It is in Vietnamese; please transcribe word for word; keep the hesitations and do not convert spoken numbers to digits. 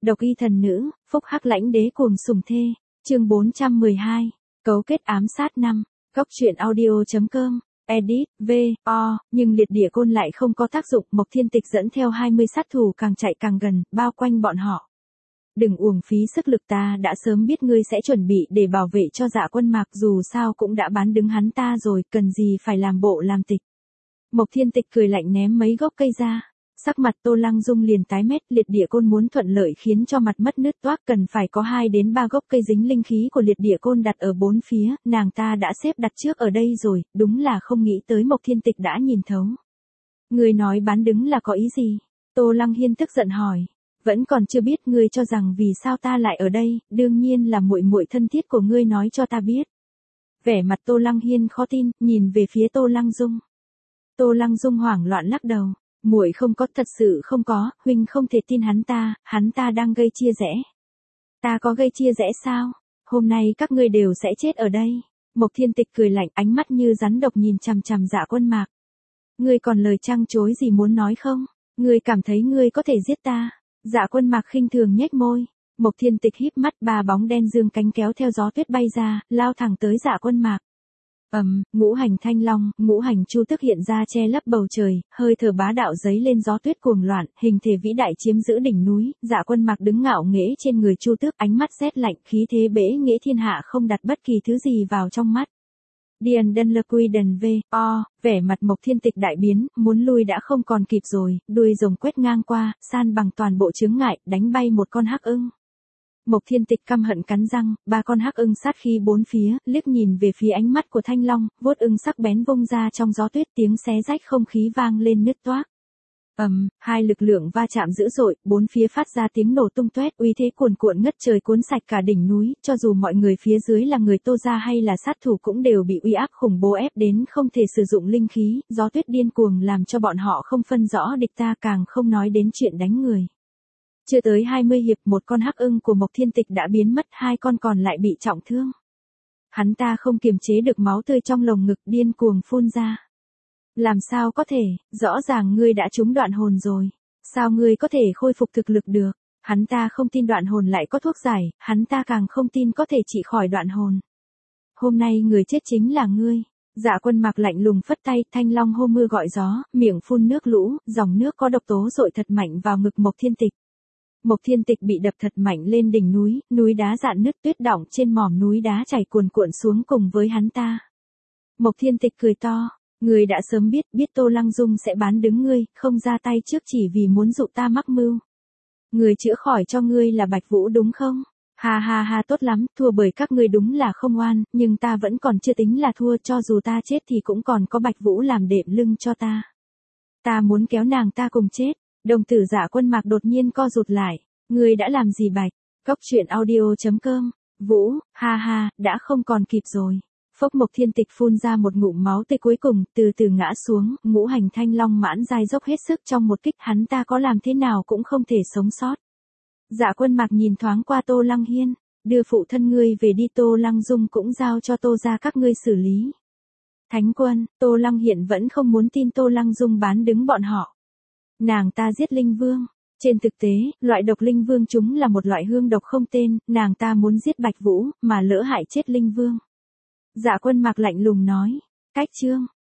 Độc y thần nữ, phúc hắc lãnh đế cuồng sủng thê, chương bốn trăm mười hai, cấu kết ám sát năm, góc truyện audio.com, edit, v, o, nhưng liệt địa côn lại không có tác dụng, Mộc Thiên Tịch dẫn theo hai mươi sát thủ càng chạy càng gần, bao quanh bọn họ. Đừng uổng phí sức lực, ta đã sớm biết ngươi sẽ chuẩn bị để bảo vệ cho Dạ Quân Mạc, dù sao cũng đã bán đứng hắn ta rồi, cần gì phải làm bộ làm tịch. Mộc Thiên Tịch cười lạnh ném mấy gốc cây ra. Sắc mặt Tô Lăng Dung liền tái mét, liệt địa côn muốn thuận lợi khiến cho mặt mất nứt toác cần phải có hai đến ba gốc cây dính linh khí của liệt địa côn đặt ở bốn phía, nàng ta đã xếp đặt trước ở đây rồi, đúng là không nghĩ tới Mộc Thiên Tịch đã nhìn thấu. Ngươi nói bán đứng là có ý gì? Tô Lăng Hiên tức giận hỏi. Vẫn còn chưa biết, ngươi cho rằng vì sao ta lại ở đây, đương nhiên là muội muội thân thiết của ngươi nói cho ta biết. Vẻ mặt Tô Lăng Hiên khó tin, nhìn về phía Tô Lăng Dung. Tô Lăng Dung hoảng loạn lắc đầu. Muội không có, thật sự không có, huynh không thể tin hắn ta, hắn ta đang gây chia rẽ. Ta có gây chia rẽ sao? Hôm nay các ngươi đều sẽ chết ở đây. Mộc Thiên Tịch cười lạnh, ánh mắt như rắn độc nhìn chằm chằm Dạ Quân Mạc. Ngươi còn lời trăng chối gì muốn nói không? Ngươi cảm thấy ngươi có thể giết ta? Dạ Quân Mạc khinh thường nhếch môi. Mộc Thiên Tịch híp mắt, ba bóng đen dương cánh kéo theo gió tuyết bay ra, lao thẳng tới Dạ Quân Mạc. Ầm, um, ngũ hành thanh long, ngũ hành chu tức hiện ra che lấp bầu trời, hơi thở bá đạo giấy lên gió tuyết cuồng loạn, hình thể vĩ đại chiếm giữ đỉnh núi, Dạ Quân Mạc đứng ngạo nghễ trên người chu tước, ánh mắt rét lạnh, khí thế bẽ nghĩa thiên hạ, không đặt bất kỳ thứ gì vào trong mắt. Điền Đân Lơ Quy Đần V, O, vẻ mặt Mộc Thiên Tịch đại biến, muốn lui đã không còn kịp rồi, đuôi rồng quét ngang qua, san bằng toàn bộ chướng ngại, đánh bay một con hắc ưng. Mộc Thiên Tịch căm hận cắn răng, ba con hắc ưng sát khí bốn phía, liếc nhìn về phía ánh mắt của Thanh Long, vuốt ưng sắc bén vung ra trong gió tuyết, tiếng xé rách không khí vang lên nứt toác. Ầm, um, hai lực lượng va chạm dữ dội, bốn phía phát ra tiếng nổ tung toét, uy thế cuồn cuộn ngất trời cuốn sạch cả đỉnh núi, cho dù mọi người phía dưới là người Tô gia hay là sát thủ cũng đều bị uy áp khủng bố ép đến không thể sử dụng linh khí, gió tuyết điên cuồng làm cho bọn họ không phân rõ địch ta, càng không nói đến chuyện đánh người. Chưa tới hai mươi hiệp, một con hắc ưng của Mộc Thiên Tịch đã biến mất, hai con còn lại bị trọng thương. Hắn ta không kiềm chế được máu tươi trong lồng ngực, điên cuồng phun ra. Làm sao có thể, rõ ràng ngươi đã trúng đoạn hồn rồi. Sao ngươi có thể khôi phục thực lực được? Hắn ta không tin đoạn hồn lại có thuốc giải, hắn ta càng không tin có thể trị khỏi đoạn hồn. Hôm nay người chết chính là ngươi. Dạ Quân Mạc lạnh lùng phất tay, thanh long hô mưa gọi gió, miệng phun nước lũ, dòng nước có độc tố dội thật mạnh vào ngực Mộc Thiên Tịch. Mộc Thiên Tịch bị đập thật mạnh lên đỉnh núi, núi đá rạn nứt, tuyết đọng trên mỏm núi đá chảy cuồn cuộn xuống cùng với hắn ta. Mộc Thiên Tịch cười to, ngươi đã sớm biết, biết Tô Lăng Dung sẽ bán đứng ngươi, không ra tay trước chỉ vì muốn dụ ta mắc mưu. Người chữa khỏi cho ngươi là Bạch Vũ đúng không? Ha ha ha, tốt lắm, thua bởi các ngươi đúng là không oan, nhưng ta vẫn còn chưa tính là thua, cho dù ta chết thì cũng còn có Bạch Vũ làm đệm lưng cho ta. Ta muốn kéo nàng ta cùng chết. Đồng tử Dạ Quân Mạc đột nhiên co rụt lại. Ngươi đã làm gì Bạch? Góc truyện audio.com. Vũ, ha ha, đã không còn kịp rồi. Phốc, Mộc Thiên Tịch phun ra một ngụm máu tươi cuối cùng, từ từ ngã xuống, ngũ hành thanh long mãn giai dốc hết sức trong một kích, hắn ta có làm thế nào cũng không thể sống sót. Dạ Quân Mạc nhìn thoáng qua Tô Lăng Hiên, đưa phụ thân ngươi về đi, Tô Lăng Dung cũng giao cho Tô gia các ngươi xử lý. Thánh Quân, Tô Lăng Hiện vẫn không muốn tin Tô Lăng Dung bán đứng bọn họ. Nàng ta giết linh vương. Trên thực tế, loại độc linh vương chúng là một loại hương độc không tên, nàng ta muốn giết Bạch Vũ, mà lỡ hại chết linh vương. Dạ Quân Mạc lạnh lùng nói. Cách chương.